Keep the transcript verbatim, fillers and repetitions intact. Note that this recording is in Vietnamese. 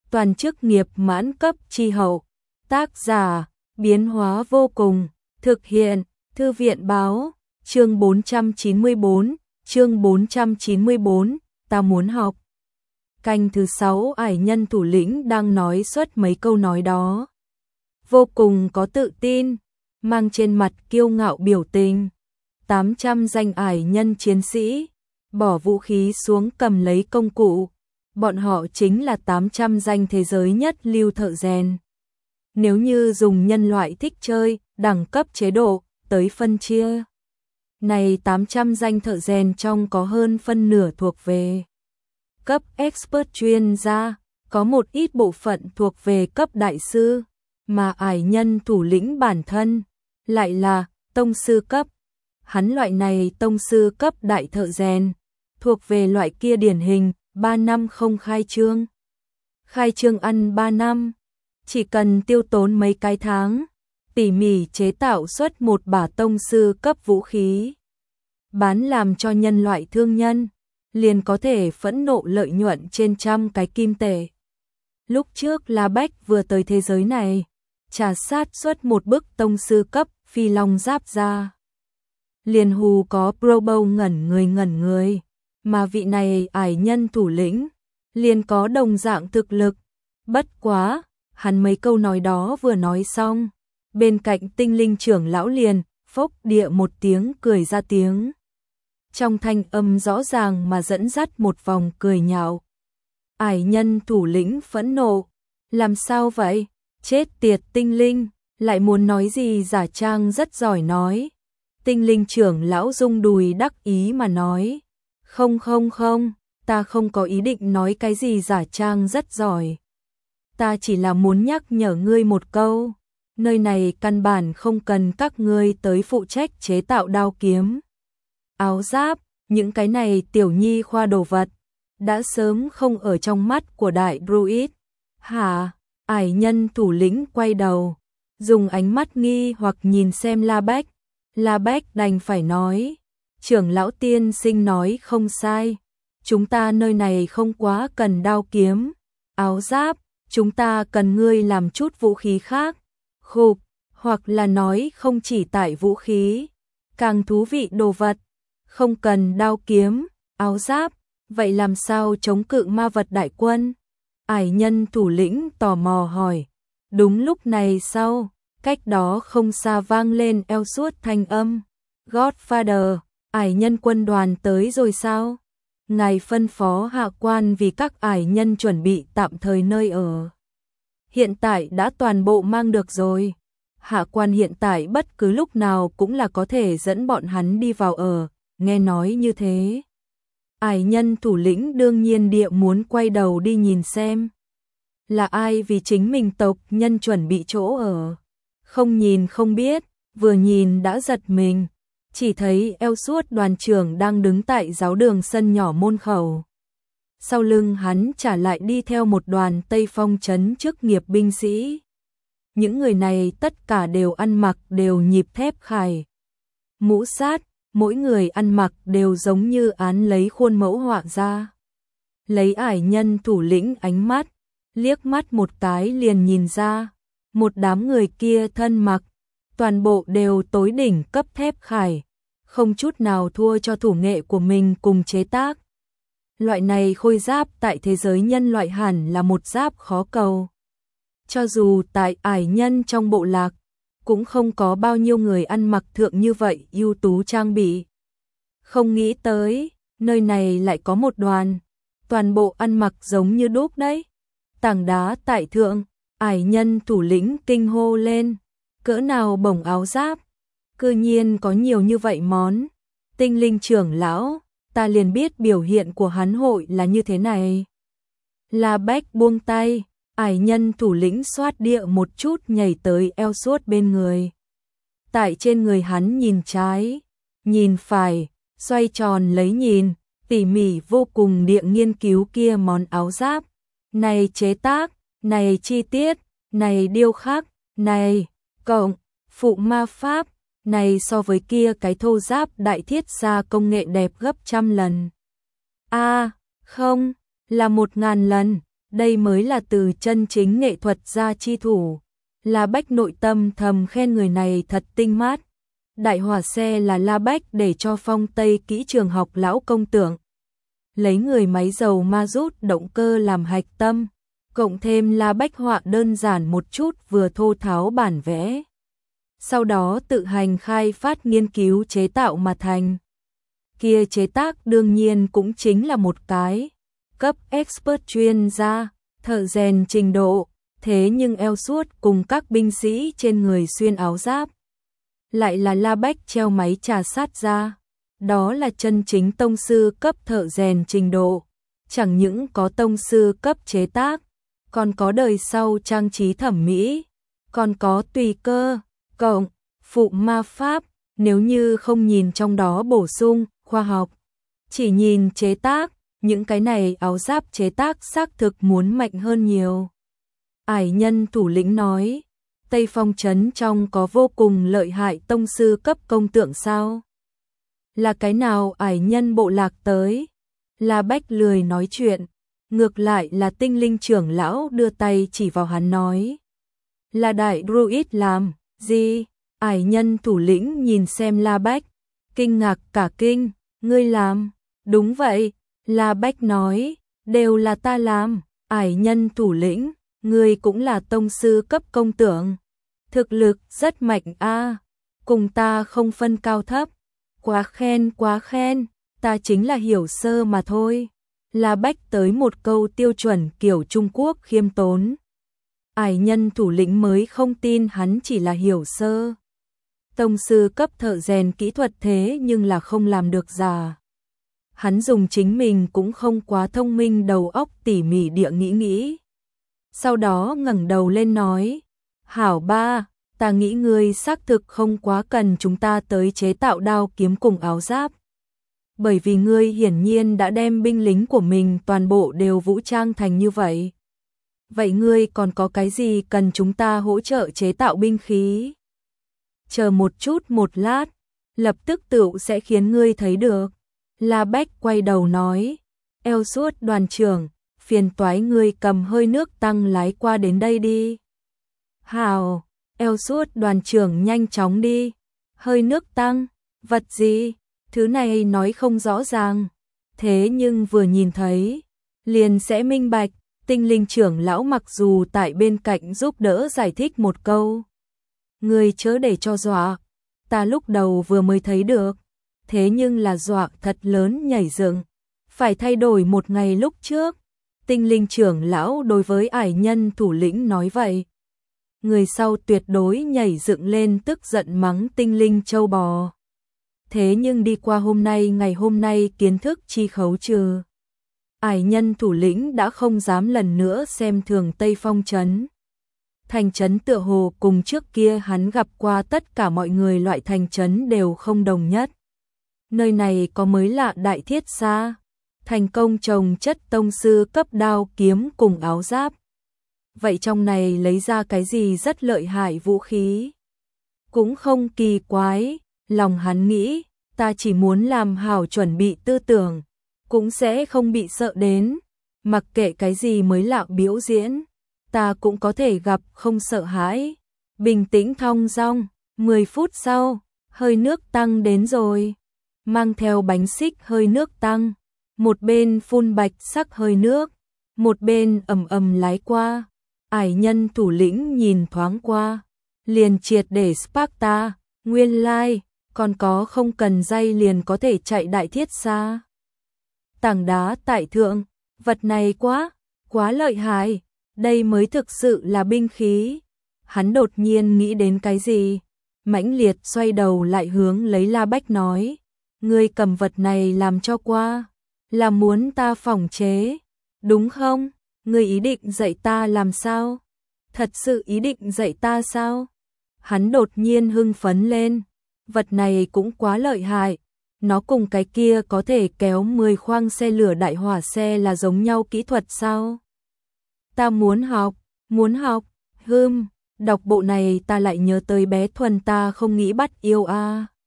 toàn chức nghiệp mãn cấp chi hậu. Tác giả, biến hóa vô cùng, thực hiện, Thư viện báo, chương bốn trăm chín mươi bốn, chương bốn trăm chín mươi bốn, ta muốn học. Canh thứ sáu, ải nhân thủ lĩnh đang nói suốt mấy câu nói đó. Vô cùng có tự tin, mang trên mặt kiêu ngạo biểu tình. tám trăm danh ải nhân chiến sĩ, bỏ vũ khí xuống cầm lấy công cụ. Bọn họ chính là tám trăm danh thế giới nhất lưu thợ rèn. Nếu như dùng nhân loại thích chơi, đẳng cấp chế độ, tới phân chia. Này tám trăm danh thợ rèn trong có hơn phân nửa thuộc về cấp expert chuyên gia, có một ít bộ phận thuộc về cấp đại sư, mà ải nhân thủ lĩnh bản thân lại là tông sư cấp. Hắn loại này tông sư cấp đại thợ rèn, thuộc về loại kia điển hình, ba năm không khai trương. Khai trương ăn ba năm, chỉ cần tiêu tốn mấy cái tháng, tỉ mỉ chế tạo xuất một bả tông sư cấp vũ khí. Bán làm cho nhân loại thương nhân, liền có thể phẫn nộ lợi nhuận trên trăm cái kim tệ. Lúc trước La Bách vừa tới thế giới này, trả sát xuất một bức tông sư cấp phi long giáp ra. Liền hù có Probo ngẩn người ngẩn người, mà vị này ải nhân thủ lĩnh, liền có đồng dạng thực lực. Bất quá, hắn mấy câu nói đó vừa nói xong, bên cạnh tinh linh trưởng lão liền, phốc địa một tiếng cười ra tiếng. Trong thanh âm rõ ràng mà dẫn dắt một vòng cười nhạo. Ải nhân thủ lĩnh phẫn nộ, làm sao vậy? Chết tiệt tinh linh, lại muốn nói gì giả trang rất giỏi nói. Tinh linh trưởng lão rung đùi đắc ý mà nói. Không không không, ta không có ý định nói cái gì giả trang rất giỏi. Ta chỉ là muốn nhắc nhở ngươi một câu, nơi này căn bản không cần các ngươi tới phụ trách chế tạo đao kiếm, áo giáp, những cái này tiểu nhi khoa đồ vật, đã sớm không ở trong mắt của đại druid. Hả? Ải nhân thủ lĩnh quay đầu, dùng ánh mắt nghi hoặc nhìn xem La Bách. La Bách đành phải nói, trưởng lão tiên sinh nói không sai, chúng ta nơi này không quá cần đao kiếm, áo giáp, chúng ta cần ngươi làm chút vũ khí khác. Khục, hoặc là nói không chỉ tại vũ khí, càng thú vị đồ vật, không cần đao kiếm, áo giáp, vậy làm sao chống cự ma vật đại quân? Ải nhân thủ lĩnh tò mò hỏi. Đúng lúc này sau, cách đó không xa vang lên eo suốt thanh âm. Godfather, ải nhân quân đoàn tới rồi sao? Ngài phân phó hạ quan vì các ải nhân chuẩn bị tạm thời nơi ở. Hiện tại đã toàn bộ mang được rồi. Hạ quan hiện tại bất cứ lúc nào cũng là có thể dẫn bọn hắn đi vào ở, nghe nói như thế. Ải nhân thủ lĩnh đương nhiên địa muốn quay đầu đi nhìn xem. Là ai vì chính mình tộc nhân chuẩn bị chỗ ở. Không nhìn không biết, vừa nhìn đã giật mình. Chỉ thấy eo suốt đoàn trưởng đang đứng tại giáo đường sân nhỏ môn khẩu. Sau lưng hắn trả lại đi theo một đoàn Tây Phong trấn chức nghiệp binh sĩ. Những người này tất cả đều ăn mặc đều nhịp thép khải. Mũ sát, mỗi người ăn mặc đều giống như án lấy khuôn mẫu họa ra. Lấy ải nhân thủ lĩnh ánh mắt, liếc mắt một cái liền nhìn ra. Một đám người kia thân mặc, toàn bộ đều tối đỉnh cấp thép khải. Không chút nào thua cho thủ nghệ của mình cùng chế tác. Loại này khôi giáp tại thế giới nhân loại hẳn là một giáp khó cầu. Cho dù tại ải nhân trong bộ lạc, cũng không có bao nhiêu người ăn mặc thượng như vậy ưu tú trang bị. Không nghĩ tới, nơi này lại có một đoàn, toàn bộ ăn mặc giống như đúc đấy. Tảng đá tại thượng, ải nhân thủ lĩnh kinh hô lên, cỡ nào bổng áo giáp, cư nhiên có nhiều như vậy món. Tinh linh trưởng lão, ta liền biết biểu hiện của hắn hội là như thế này. La Bách buông tay, ải nhân thủ lĩnh xoát địa một chút nhảy tới eo suốt bên người. Tại trên người hắn nhìn trái, nhìn phải, xoay tròn lấy nhìn, tỉ mỉ vô cùng địa nghiên cứu kia món áo giáp. Này chế tác, này chi tiết, này điêu khắc, này cộng, phụ ma pháp, này so với kia cái thô giáp đại thiết gia công nghệ đẹp gấp trăm lần. A, à, không, là một ngàn lần. Đây mới là từ chân chính nghệ thuật gia chi thủ. La Bách nội tâm thầm khen người này thật tinh mát. Đại hỏa xe là La Bách để cho Phong Tây kỹ trường học lão công tưởng. Lấy người máy dầu ma rút động cơ làm hạch tâm, cộng thêm La Bách họa đơn giản một chút vừa thô tháo bản vẽ. Sau đó tự hành khai phát nghiên cứu chế tạo mà thành. Kia chế tác đương nhiên cũng chính là một cái cấp expert chuyên gia, thợ rèn trình độ, thế nhưng eo suốt cùng các binh sĩ trên người xuyên áo giáp. Lại là La Bách treo máy trà sát ra, đó là chân chính tông sư cấp thợ rèn trình độ, chẳng những có tông sư cấp chế tác, còn có đời sau trang trí thẩm mỹ, còn có tùy cơ, cộng, phụ ma pháp, nếu như không nhìn trong đó bổ sung, khoa học, chỉ nhìn chế tác, những cái này áo giáp chế tác xác thực muốn mạnh hơn nhiều. Ải nhân thủ lĩnh nói, Tây Phong trấn trong có vô cùng lợi hại tông sư cấp công tượng sao? Là cái nào ải nhân bộ lạc tới? La Bách lười nói chuyện, ngược lại là tinh linh trưởng lão đưa tay chỉ vào hắn nói. Là đại druid làm, gì? Ải nhân thủ lĩnh nhìn xem La Bách, kinh ngạc cả kinh, ngươi làm, đúng vậy, La Bách nói, đều là ta làm, ải nhân thủ lĩnh, ngươi cũng là tông sư cấp công tượng, thực lực rất mạnh a, cùng ta không phân cao thấp, quá khen quá khen, ta chính là hiểu sơ mà thôi. La Bách tới một câu tiêu chuẩn kiểu Trung Quốc khiêm tốn. Ải nhân thủ lĩnh mới không tin hắn chỉ là hiểu sơ. Tông sư cấp thợ rèn kỹ thuật thế nhưng là không làm được già. Hắn dùng chính mình cũng không quá thông minh đầu óc tỉ mỉ địa nghĩ nghĩ. Sau đó ngẩng đầu lên nói, hảo ba, ta nghĩ ngươi xác thực không quá cần chúng ta tới chế tạo đao kiếm cùng áo giáp. Bởi vì ngươi hiển nhiên đã đem binh lính của mình toàn bộ đều vũ trang thành như vậy. Vậy ngươi còn có cái gì cần chúng ta hỗ trợ chế tạo binh khí? Chờ một chút một lát, lập tức tựu sẽ khiến ngươi thấy được. La Bách quay đầu nói, eo suốt đoàn trưởng, phiền toái ngươi cầm hơi nước tăng lái qua đến đây đi. Hào, eo suốt đoàn trưởng nhanh chóng đi. Hơi nước tăng, vật gì? Thứ này nói không rõ ràng. Thế nhưng vừa nhìn thấy, liền sẽ minh bạch. Tinh linh trưởng lão mặc dù tại bên cạnh giúp đỡ giải thích một câu. Người chớ để cho dọa, ta lúc đầu vừa mới thấy được, thế nhưng là dọa thật lớn nhảy dựng, phải thay đổi một ngày lúc trước. Tinh linh trưởng lão đối với ải nhân thủ lĩnh nói vậy. Người sau tuyệt đối nhảy dựng lên tức giận mắng tinh linh châu bò. Thế nhưng đi qua hôm nay ngày hôm nay kiến thức chi khấu trừ. Ải nhân thủ lĩnh đã không dám lần nữa xem thường Tây Phong trấn. Thành trấn tựa hồ cùng trước kia hắn gặp qua tất cả mọi người loại thành trấn đều không đồng nhất. Nơi này có mới lạ đại thiết xa, thành công trồng chất tông sư cấp đao kiếm cùng áo giáp. Vậy trong này lấy ra cái gì rất lợi hại vũ khí? Cũng không kỳ quái, lòng hắn nghĩ, ta chỉ muốn làm hảo chuẩn bị tư tưởng, cũng sẽ không bị sợ đến, mặc kệ cái gì mới lạ biểu diễn, ta cũng có thể gặp không sợ hãi. Bình tĩnh thong dong, mười phút sau, hơi nước tăng đến rồi, mang theo bánh xích hơi nước tăng, một bên phun bạch sắc hơi nước, một bên ầm ầm lái qua. Ải nhân thủ lĩnh nhìn thoáng qua, liền triệt để Sparta, nguyên lai, like, còn có không cần dây liền có thể chạy đại thiết xa. Tảng đá tại thượng, vật này quá, quá lợi hại, đây mới thực sự là binh khí. Hắn đột nhiên nghĩ đến cái gì, mãnh liệt xoay đầu lại hướng lấy La Bách nói, ngươi cầm vật này làm cho qua, là muốn ta phỏng chế, đúng không? Ngươi ý định dạy ta làm sao? Thật sự ý định dạy ta sao? Hắn đột nhiên hưng phấn lên, vật này cũng quá lợi hại, nó cùng cái kia có thể kéo mười khoang xe lửa đại hỏa xe là giống nhau kỹ thuật sao? Ta muốn học, muốn học, hừm, đọc bộ này ta lại nhớ tới bé Thuần ta không nghĩ bắt yêu a. À.